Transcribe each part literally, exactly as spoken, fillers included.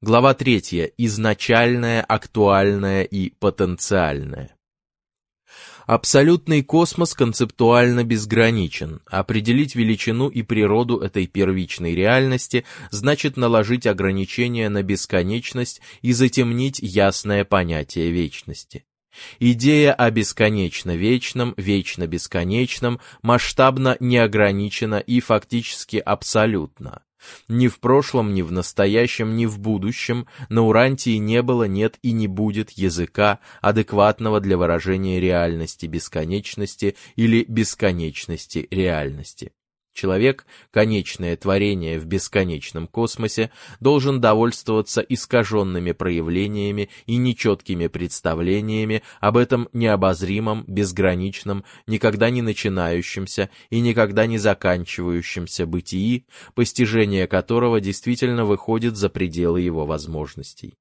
Глава третья. Изначальное, актуальное и потенциальное. Абсолютный космос концептуально безграничен. Определить величину и природу этой первичной реальности значит наложить ограничения на бесконечность и затемнить ясное понятие вечности. Идея о бесконечно вечном, вечно бесконечном, масштабно неограничена и фактически абсолютна. Ни в прошлом, ни в настоящем, ни в будущем на Урантии не было, нет и не будет языка, адекватного для выражения реальности бесконечности или бесконечности реальности. Человек, конечное творение в бесконечном космосе, должен довольствоваться искаженными проявлениями и нечеткими представлениями об этом необозримом, безграничном, никогда не начинающемся и никогда не заканчивающемся бытии, постижение которого действительно выходит за пределы его возможностей.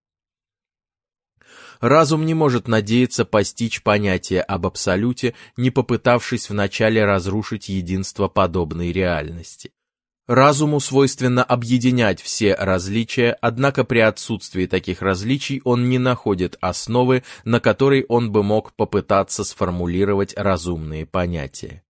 Разум не может надеяться постичь понятие об абсолюте, не попытавшись вначале разрушить единство подобной реальности. Разуму свойственно объединять все различия, однако при отсутствии таких различий он не находит основы, на которой он бы мог попытаться сформулировать разумные понятия.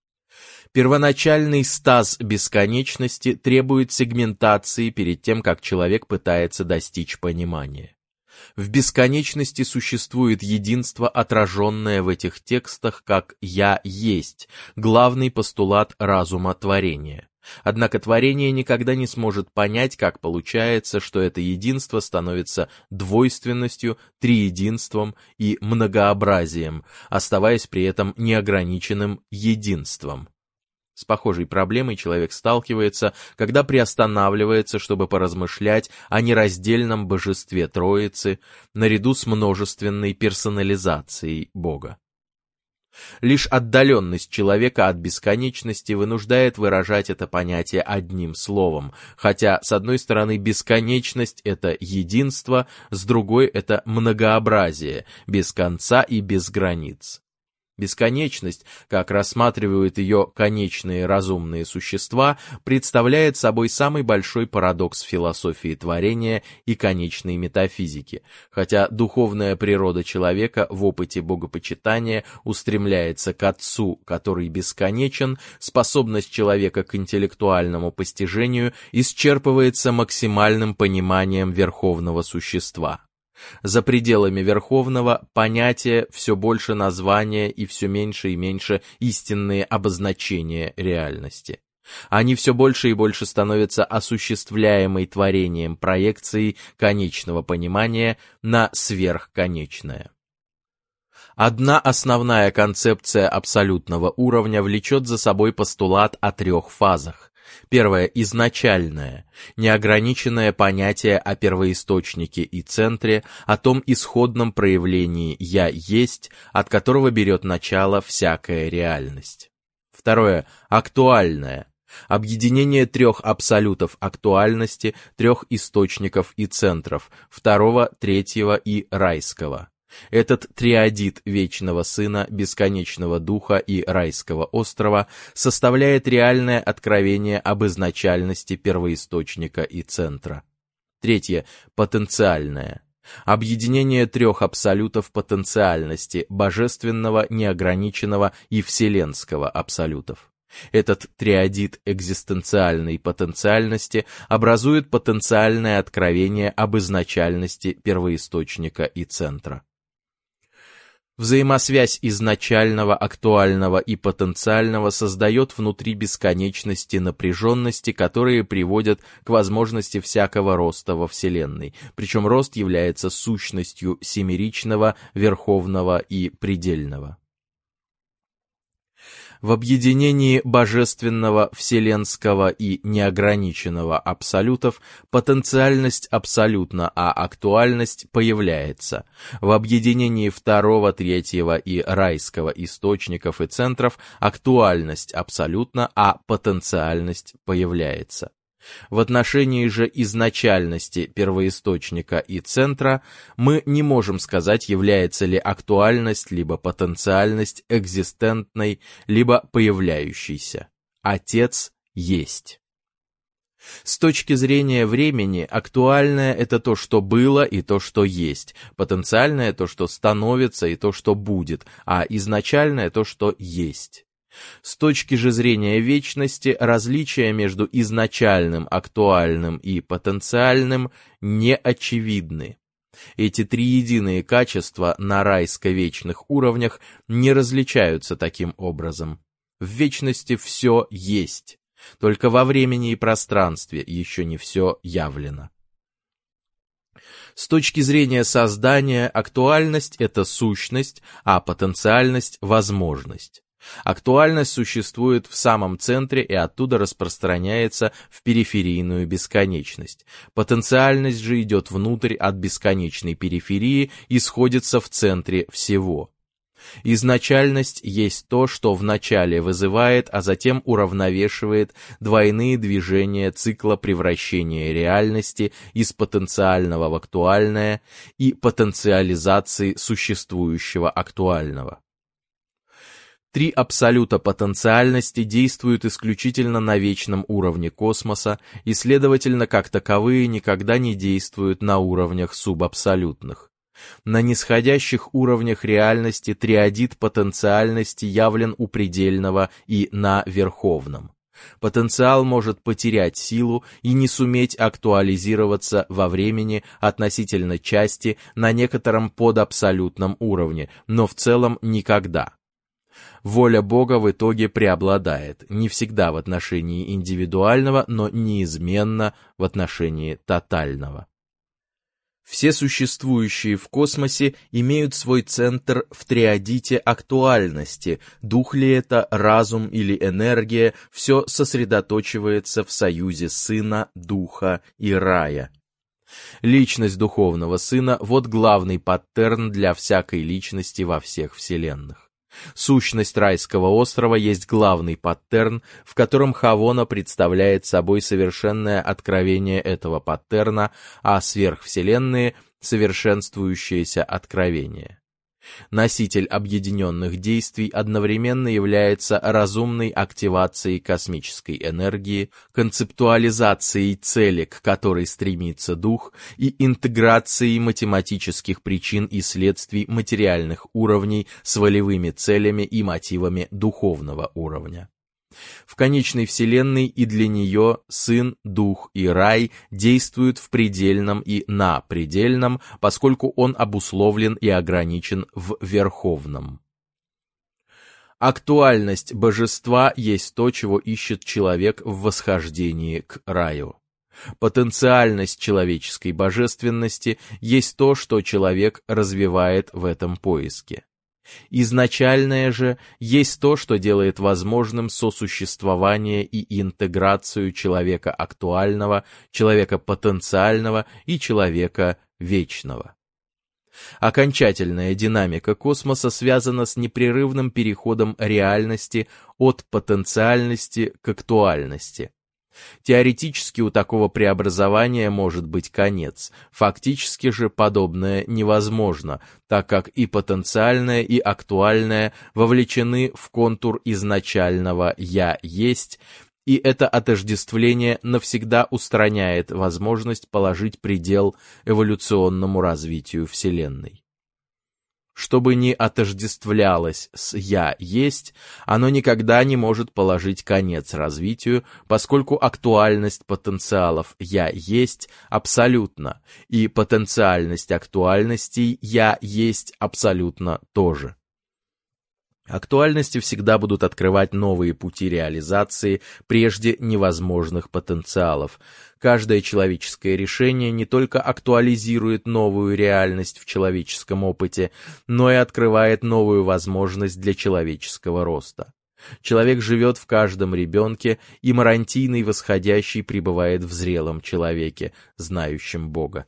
Первоначальный стаз бесконечности требует сегментации перед тем, как человек пытается достичь понимания. В бесконечности существует единство, отраженное в этих текстах как «я есть», главный постулат разума творения. Однако творение никогда не сможет понять, как получается, что это единство становится двойственностью, триединством и многообразием, оставаясь при этом неограниченным единством. С похожей проблемой человек сталкивается, когда приостанавливается, чтобы поразмышлять о нераздельном божестве Троицы наряду с множественной персонализацией Бога. Лишь отдаленность человека от бесконечности вынуждает выражать это понятие одним словом, хотя, с одной стороны, бесконечность — это единство, с другой — это многообразие, без конца и без границ. Бесконечность, как рассматривают ее конечные разумные существа, представляет собой самый большой парадокс философии творения и конечной метафизики, хотя духовная природа человека в опыте богопочитания устремляется к Отцу, который бесконечен, способность человека к интеллектуальному постижению исчерпывается максимальным пониманием верховного существа. За пределами верховного понятия все больше названия и все меньше и меньше истинные обозначения реальности. Они все больше и больше становятся осуществляемой творением проекцией конечного понимания на сверхконечное. Одна основная концепция абсолютного уровня влечет за собой постулат о трех фазах. Первое – изначальное, неограниченное понятие о первоисточнике и центре, о том исходном проявлении «я есть», от которого берет начало всякая реальность. Второе – актуальное, объединение трех абсолютов актуальности, трех источников и центров, второго, третьего и райского. Этот триадид Вечного Сына, Бесконечного Духа и Райского Острова составляет реальное откровение об изначальности первоисточника и центра. Третье – потенциальное. Объединение трех абсолютов потенциальности, божественного, неограниченного и вселенского абсолютов. Этот триадид экзистенциальной потенциальности образует потенциальное откровение об изначальности первоисточника и центра. Взаимосвязь изначального, актуального и потенциального создает внутри бесконечности напряженности, которые приводят к возможности всякого роста во Вселенной, причем рост является сущностью семеричного, верховного и предельного. В объединении божественного, вселенского и неограниченного абсолютов потенциальность абсолютна, а актуальность появляется. В объединении второго, третьего и райского источников и центров актуальность абсолютна, а потенциальность появляется. В отношении же изначальности первоисточника и центра мы не можем сказать, является ли актуальность либо потенциальность экзистентной, либо появляющейся. Отец есть. С точки зрения времени, актуальное — это то, что было, и то, что есть, потенциальное — то, что становится, и то, что будет, а изначальное — то, что есть. С точки же зрения вечности, различия между изначальным, актуальным и потенциальным не очевидны. Эти триединые качества на райско-вечных уровнях не различаются таким образом. В вечности все есть. Только во времени и пространстве еще не все явлено. С точки зрения создания, актуальность — это сущность, а потенциальность — возможность. Актуальность существует в самом центре и оттуда распространяется в периферийную бесконечность. Потенциальность же идет внутрь от бесконечной периферии и сходится в центре всего. Изначальность есть то, что вначале вызывает, а затем уравновешивает двойные движения цикла превращения реальности из потенциального в актуальное и потенциализации существующего актуального. Три абсолюта потенциальности действуют исключительно на вечном уровне космоса и, следовательно, как таковые никогда не действуют на уровнях субабсолютных. На нисходящих уровнях реальности триадит потенциальности явлен у предельного и на верховном. Потенциал может потерять силу и не суметь актуализироваться во времени относительно части на некотором подабсолютном уровне, но в целом никогда. Воля Бога в итоге преобладает, не всегда в отношении индивидуального, но неизменно в отношении тотального. Все существующие в космосе имеют свой центр в триадите актуальности, дух ли это, разум или энергия, все сосредоточивается в союзе Сына, Духа и Рая. Личность духовного Сына – вот главный паттерн для всякой личности во всех вселенных. Сущность райского острова есть главный паттерн, в котором Хавона представляет собой совершенное откровение этого паттерна, а сверхвселенные — совершенствующееся откровение. Носитель объединенных действий одновременно является разумной активацией космической энергии, концептуализацией цели, к которой стремится дух, и интеграцией математических причин и следствий материальных уровней с волевыми целями и мотивами духовного уровня. В конечной вселенной и для нее Сын, Дух и Рай действуют в предельном и на предельном, поскольку он обусловлен и ограничен в верховном. Актуальность божества есть то, чего ищет человек в восхождении к раю. Потенциальность человеческой божественности есть то, что человек развивает в этом поиске. Изначальное же есть то, что делает возможным сосуществование и интеграцию человека актуального, человека потенциального и человека вечного. Окончательная динамика космоса связана с непрерывным переходом реальности от потенциальности к актуальности. Теоретически у такого преобразования может быть конец, фактически же подобное невозможно, так как и потенциальное, и актуальное вовлечены в контур изначального «я есть», и это отождествление навсегда устраняет возможность положить предел эволюционному развитию Вселенной. Что бы ни отождествлялось с «я есть», оно никогда не может положить конец развитию, поскольку актуальность потенциалов «я есть» абсолютна, и потенциальность актуальностей «я есть» абсолютно тоже. Актуальности всегда будут открывать новые пути реализации прежде невозможных потенциалов. Каждое человеческое решение не только актуализирует новую реальность в человеческом опыте, но и открывает новую возможность для человеческого роста. Человек живет в каждом ребенке, и марантийный восходящий пребывает в зрелом человеке, знающем Бога.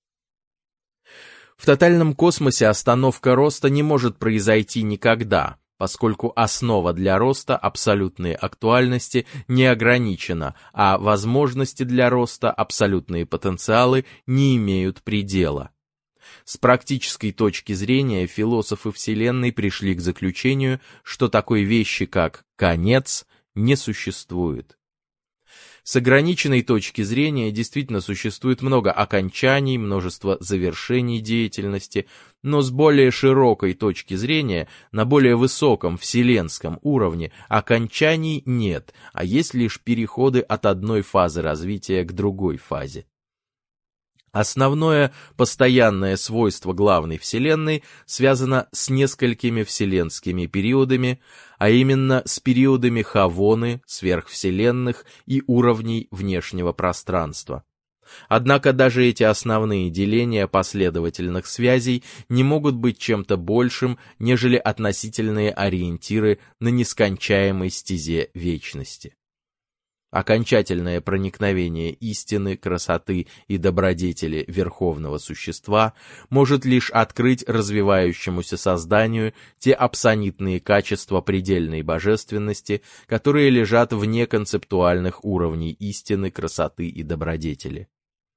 В тотальном космосе остановка роста не может произойти никогда, поскольку основа для роста абсолютной актуальности не ограничена, а возможности для роста абсолютные потенциалы не имеют предела. С практической точки зрения философы Вселенной пришли к заключению, что такой вещи, как конец, не существует. С ограниченной точки зрения действительно существует много окончаний, множество завершений деятельности, но с более широкой точки зрения, на более высоком вселенском уровне, окончаний нет, а есть лишь переходы от одной фазы развития к другой фазе. Основное постоянное свойство главной Вселенной связано с несколькими вселенскими периодами, а именно с периодами Хавоны, сверхвселенных и уровней внешнего пространства. Однако даже эти основные деления последовательных связей не могут быть чем-то большим, нежели относительные ориентиры на нескончаемой стезе вечности. Окончательное проникновение истины, красоты и добродетели Верховного Существа может лишь открыть развивающемуся созданию те апсонитные качества предельной божественности, которые лежат вне концептуальных уровней истины, красоты и добродетели.